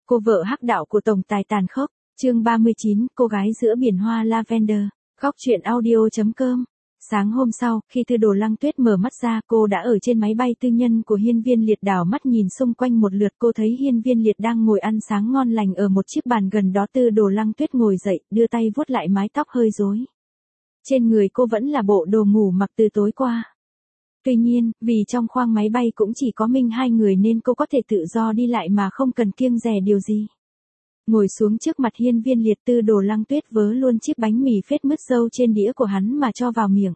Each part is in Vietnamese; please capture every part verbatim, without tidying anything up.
Cô vợ hắc đạo của tổng tài tàn khốc, chương ba mươi chín, cô gái giữa biển hoa lavender, góc truyện audio chấm com. Sáng hôm sau, khi Tư Đồ Lăng Tuyết mở mắt ra, cô đã ở trên máy bay tư nhân của Hiên Viên Liệt, đảo mắt nhìn xung quanh một lượt. Cô thấy Hiên Viên Liệt đang ngồi ăn sáng ngon lành ở một chiếc bàn gần đó. Tư Đồ Lăng Tuyết ngồi dậy, đưa tay vuốt lại mái tóc hơi rối. Trên người cô vẫn là bộ đồ ngủ mặc từ tối qua. Tuy nhiên, vì trong khoang máy bay cũng chỉ có mình hai người nên cô có thể tự do đi lại mà không cần kiêng dè điều gì. Ngồi xuống trước mặt Hiên Viên Liệt, Tư Đồ Lăng Tuyết vớ luôn chiếc bánh mì phết mứt dâu trên đĩa của hắn mà cho vào miệng.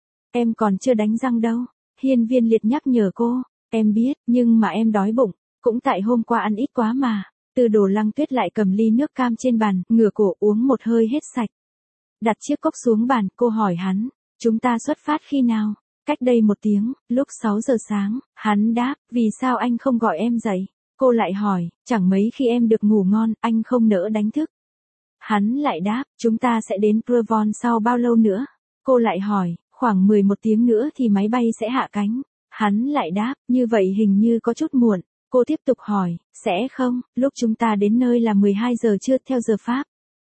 Em còn chưa đánh răng đâu, Hiên Viên Liệt nhắc nhở cô. Em biết, nhưng mà em đói bụng, cũng tại hôm qua ăn ít quá mà. Tư Đồ Lăng Tuyết lại cầm ly nước cam trên bàn, ngửa cổ uống một hơi hết sạch. Đặt chiếc cốc xuống bàn, cô hỏi hắn, chúng ta xuất phát khi nào? Cách đây một tiếng, lúc sáu giờ sáng, hắn đáp, vì sao anh không gọi em dậy? Cô lại hỏi, chẳng mấy khi em được ngủ ngon, anh không nỡ đánh thức. Hắn lại đáp, chúng ta sẽ đến Provence sau bao lâu nữa? Cô lại hỏi, khoảng mười một tiếng nữa thì máy bay sẽ hạ cánh. Hắn lại đáp, như vậy hình như có chút muộn. Cô tiếp tục hỏi, sẽ không, lúc chúng ta đến nơi là mười hai giờ trưa theo giờ Pháp.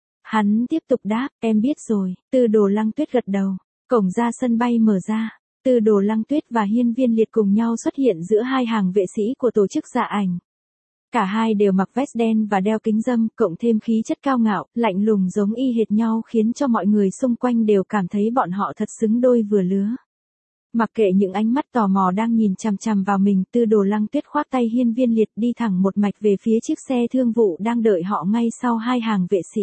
Hắn tiếp tục đáp, em biết rồi. Tư Đồ Lăng Tuyết gật đầu. Cổng ra sân bay mở ra. Tư Đồ Lăng Tuyết và Hiên Viên Liệt cùng nhau xuất hiện giữa hai hàng vệ sĩ của tổ chức dạ ảnh. Cả hai đều mặc vest đen và đeo kính râm, cộng thêm khí chất cao ngạo, lạnh lùng giống y hệt nhau khiến cho mọi người xung quanh đều cảm thấy bọn họ thật xứng đôi vừa lứa. Mặc kệ những ánh mắt tò mò đang nhìn chằm chằm vào mình, Tư Đồ Lăng Tuyết khoác tay Hiên Viên Liệt đi thẳng một mạch về phía chiếc xe thương vụ đang đợi họ ngay sau hai hàng vệ sĩ.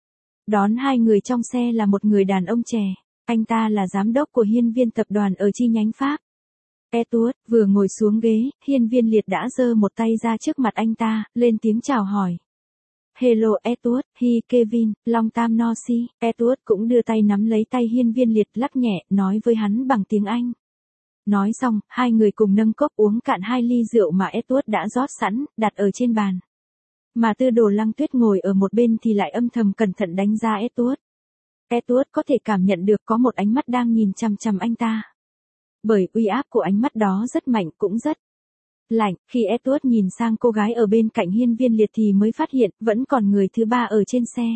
Đón hai người trong xe là một người đàn ông trẻ. Anh ta là giám đốc của Hiên Viên tập đoàn ở chi nhánh Pháp. Edward vừa ngồi xuống ghế, Hiên Viên Liệt đã giơ một tay ra trước mặt anh ta, lên tiếng chào hỏi. Hello Edward, hi Kevin, long time no see. Edward cũng đưa tay nắm lấy tay Hiên Viên Liệt, lắc nhẹ, nói với hắn bằng tiếng Anh. Nói xong, hai người cùng nâng cốc uống cạn hai ly rượu mà Edward đã rót sẵn, đặt ở trên bàn. Mà Tư Đồ Lăng Tuyết ngồi ở một bên thì lại âm thầm cẩn thận đánh giá Edward. Edward có thể cảm nhận được có một ánh mắt đang nhìn chằm chằm anh ta. Bởi uy áp của ánh mắt đó rất mạnh cũng rất lạnh. Khi Edward nhìn sang cô gái ở bên cạnh Hiên Viên Liệt thì mới phát hiện vẫn còn người thứ ba ở trên xe.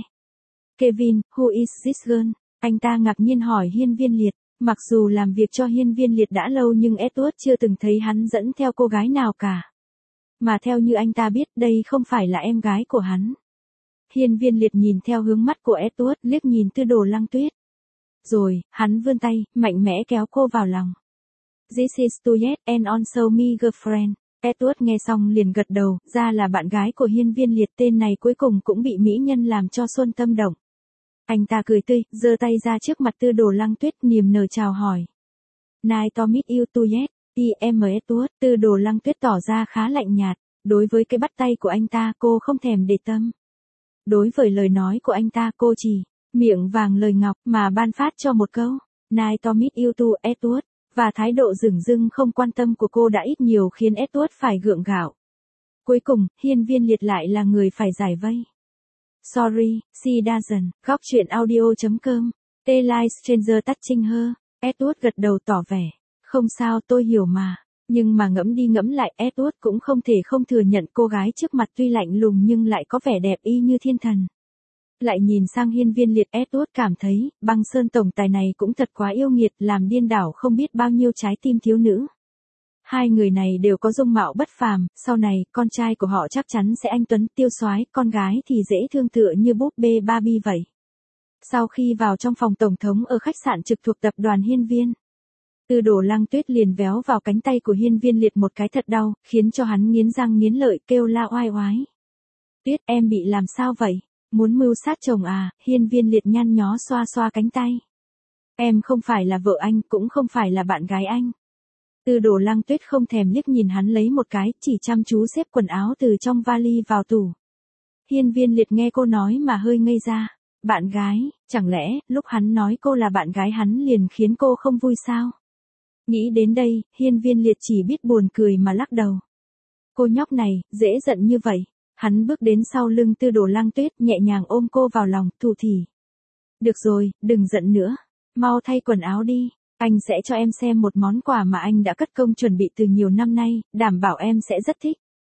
Kevin, who is this girl? Anh ta ngạc nhiên hỏi Hiên Viên Liệt. Mặc dù làm việc cho Hiên Viên Liệt đã lâu nhưng Edward chưa từng thấy hắn dẫn theo cô gái nào cả. Mà theo như anh ta biết, đây không phải là em gái của hắn. Hiên Viên Liệt nhìn theo hướng mắt của Edward, liếc nhìn Tư Đồ Lăng Tuyết. Rồi, hắn vươn tay, mạnh mẽ kéo cô vào lòng. This is Tuyet, and also me girlfriend. Edward nghe xong liền gật đầu, ra là bạn gái của Hiên Viên Liệt, tên này cuối cùng cũng bị mỹ nhân làm cho xuân tâm động. Anh ta cười tươi, giơ tay ra trước mặt Tư Đồ Lăng Tuyết, niềm nở chào hỏi. Nice to meet you Tuyet, em Edward. Tư Đồ Lăng Tuyết tỏ ra khá lạnh nhạt, đối với cái bắt tay của anh ta cô không thèm để tâm. Đối với lời nói của anh ta cô chỉ miệng vàng lời ngọc mà ban phát cho một câu, nice to meet you too Edward, và thái độ dửng dưng không quan tâm của cô đã ít nhiều khiến Edward phải gượng gạo. Cuối cùng, Hiên Viên Liệt lại là người phải giải vây. Sorry, she doesn't, góc truyện audio chấm com, T like stranger touching her. Edward gật đầu tỏ vẻ, không sao tôi hiểu mà. Nhưng mà ngẫm đi ngẫm lại, Edward cũng không thể không thừa nhận cô gái trước mặt tuy lạnh lùng nhưng lại có vẻ đẹp y như thiên thần. Lại nhìn sang Hiên Viên Liệt, Edward cảm thấy, băng sơn tổng tài này cũng thật quá yêu nghiệt, làm điên đảo không biết bao nhiêu trái tim thiếu nữ. Hai người này đều có dung mạo bất phàm, sau này, con trai của họ chắc chắn sẽ anh tuấn, tiêu soái, con gái thì dễ thương tựa như búp bê Barbie vậy. Sau khi vào trong phòng tổng thống ở khách sạn trực thuộc tập đoàn Hiên Viên, Tư Đồ Lăng Tuyết liền véo vào cánh tay của Hiên Viên Liệt một cái thật đau, khiến cho hắn nghiến răng nghiến lợi, kêu la oai oái. Tuyết, em bị làm sao vậy? Muốn mưu sát chồng à? Hiên Viên Liệt nhăn nhó xoa xoa cánh tay. Em không phải là vợ anh, cũng không phải là bạn gái anh. Tư Đồ Lăng Tuyết không thèm liếc nhìn hắn lấy một cái, chỉ chăm chú xếp quần áo từ trong vali vào tủ. Hiên Viên Liệt nghe cô nói mà hơi ngây ra. Bạn gái, chẳng lẽ, lúc hắn nói cô là bạn gái hắn liền khiến cô không vui sao? Nghĩ đến đây, Hiên Viên Liệt chỉ biết buồn cười mà lắc đầu. Cô nhóc này, dễ giận như vậy. Hắn bước đến sau lưng Tư Đồ Lăng Tuyết, nhẹ nhàng ôm cô vào lòng, thủ thỉ. Được rồi, đừng giận nữa. Mau thay quần áo đi. Anh sẽ cho em xem một món quà mà anh đã cất công chuẩn bị từ nhiều năm nay, đảm bảo em sẽ rất thích.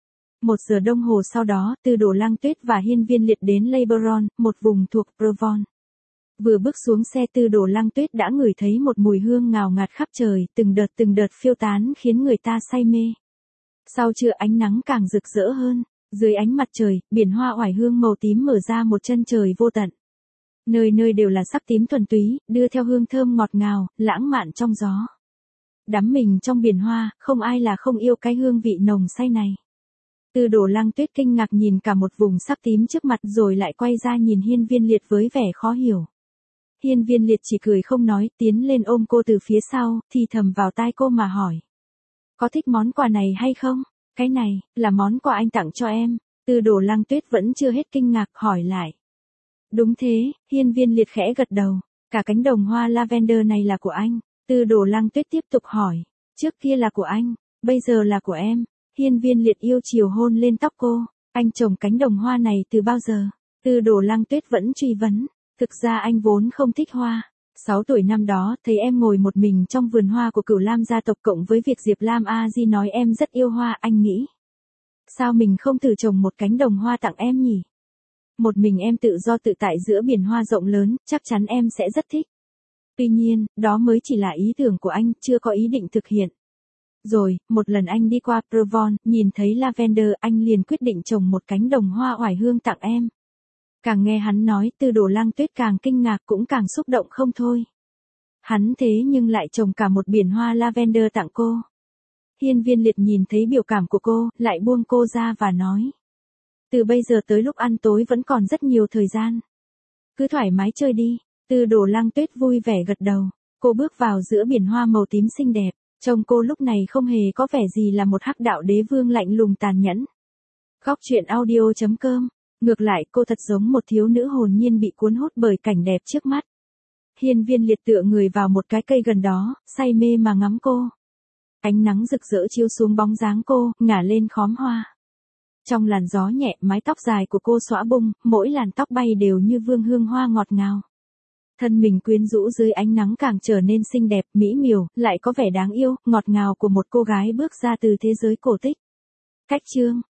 Một giờ đồng hồ sau đó, Từ Đổ Lăng Tuyết và Hiên Viên Liệt đến Leiberon, một vùng thuộc Provence. Vừa bước xuống xe, Từ Đổ Lăng Tuyết đã ngửi thấy một mùi hương ngào ngạt khắp trời, từng đợt từng đợt phiêu tán khiến người ta say mê. Sau trưa ánh nắng càng rực rỡ hơn, dưới ánh mặt trời, biển hoa oải hương màu tím mở ra một chân trời vô tận. Nơi nơi đều là sắc tím thuần túy, đưa theo hương thơm ngọt ngào, lãng mạn trong gió. Đắm mình trong biển hoa, không ai là không yêu cái hương vị nồng say này. Từ Đổ Lăng Tuyết kinh ngạc nhìn cả một vùng sắc tím trước mặt rồi lại quay ra nhìn Hiên Viên Liệt với vẻ khó hiểu. Hiên Viên Liệt chỉ cười không nói, tiến lên ôm cô từ phía sau, thì thầm vào tai cô mà hỏi. Có thích món quà này hay không? Cái này, là món quà anh tặng cho em. Từ Đổ Lăng Tuyết vẫn chưa hết kinh ngạc hỏi lại. Đúng thế, Hiên Viên Liệt khẽ gật đầu. Cả cánh đồng hoa lavender này là của anh. Từ Đổ Lăng Tuyết tiếp tục hỏi. Trước kia là của anh, bây giờ là của em. Hiên Viên Liệt yêu chiều hôn lên tóc cô. Anh trồng cánh đồng hoa này từ bao giờ? Từ Đổ Lăng Tuyết vẫn truy vấn. Thực ra anh vốn không thích hoa. Sáu tuổi năm đó, thấy em ngồi một mình trong vườn hoa của Cửu Lam gia tộc cộng với việc Diệp Lam A Di nói em rất yêu hoa, anh nghĩ. Sao mình không thử trồng một cánh đồng hoa tặng em nhỉ? Một mình em tự do tự tại giữa biển hoa rộng lớn, chắc chắn em sẽ rất thích. Tuy nhiên, đó mới chỉ là ý tưởng của anh, chưa có ý định thực hiện. Rồi, một lần anh đi qua Provence, nhìn thấy lavender, anh liền quyết định trồng một cánh đồng hoa oải hương tặng em. Càng nghe hắn nói, Từ Đổ Lăng Tuyết càng kinh ngạc cũng càng xúc động không thôi. Hắn thế nhưng lại trồng cả một biển hoa lavender tặng cô. Hiên Viên Liệt nhìn thấy biểu cảm của cô, lại buông cô ra và nói. Từ bây giờ tới lúc ăn tối vẫn còn rất nhiều thời gian. Cứ thoải mái chơi đi. Từ Đổ Lăng Tuyết vui vẻ gật đầu. Cô bước vào giữa biển hoa màu tím xinh đẹp. Trông cô lúc này không hề có vẻ gì là một hắc đạo đế vương lạnh lùng tàn nhẫn. Góc truyện audio chấm com. Ngược lại, cô thật giống một thiếu nữ hồn nhiên bị cuốn hút bởi cảnh đẹp trước mắt. Hiên Viên Liệt tựa người vào một cái cây gần đó, say mê mà ngắm cô. Ánh nắng rực rỡ chiếu xuống bóng dáng cô, ngả lên khóm hoa. Trong làn gió nhẹ, mái tóc dài của cô xõa bung, mỗi làn tóc bay đều như vương hương hoa ngọt ngào. Thân mình quyến rũ dưới ánh nắng càng trở nên xinh đẹp, mỹ miều, lại có vẻ đáng yêu, ngọt ngào của một cô gái bước ra từ thế giới cổ tích. Cách chương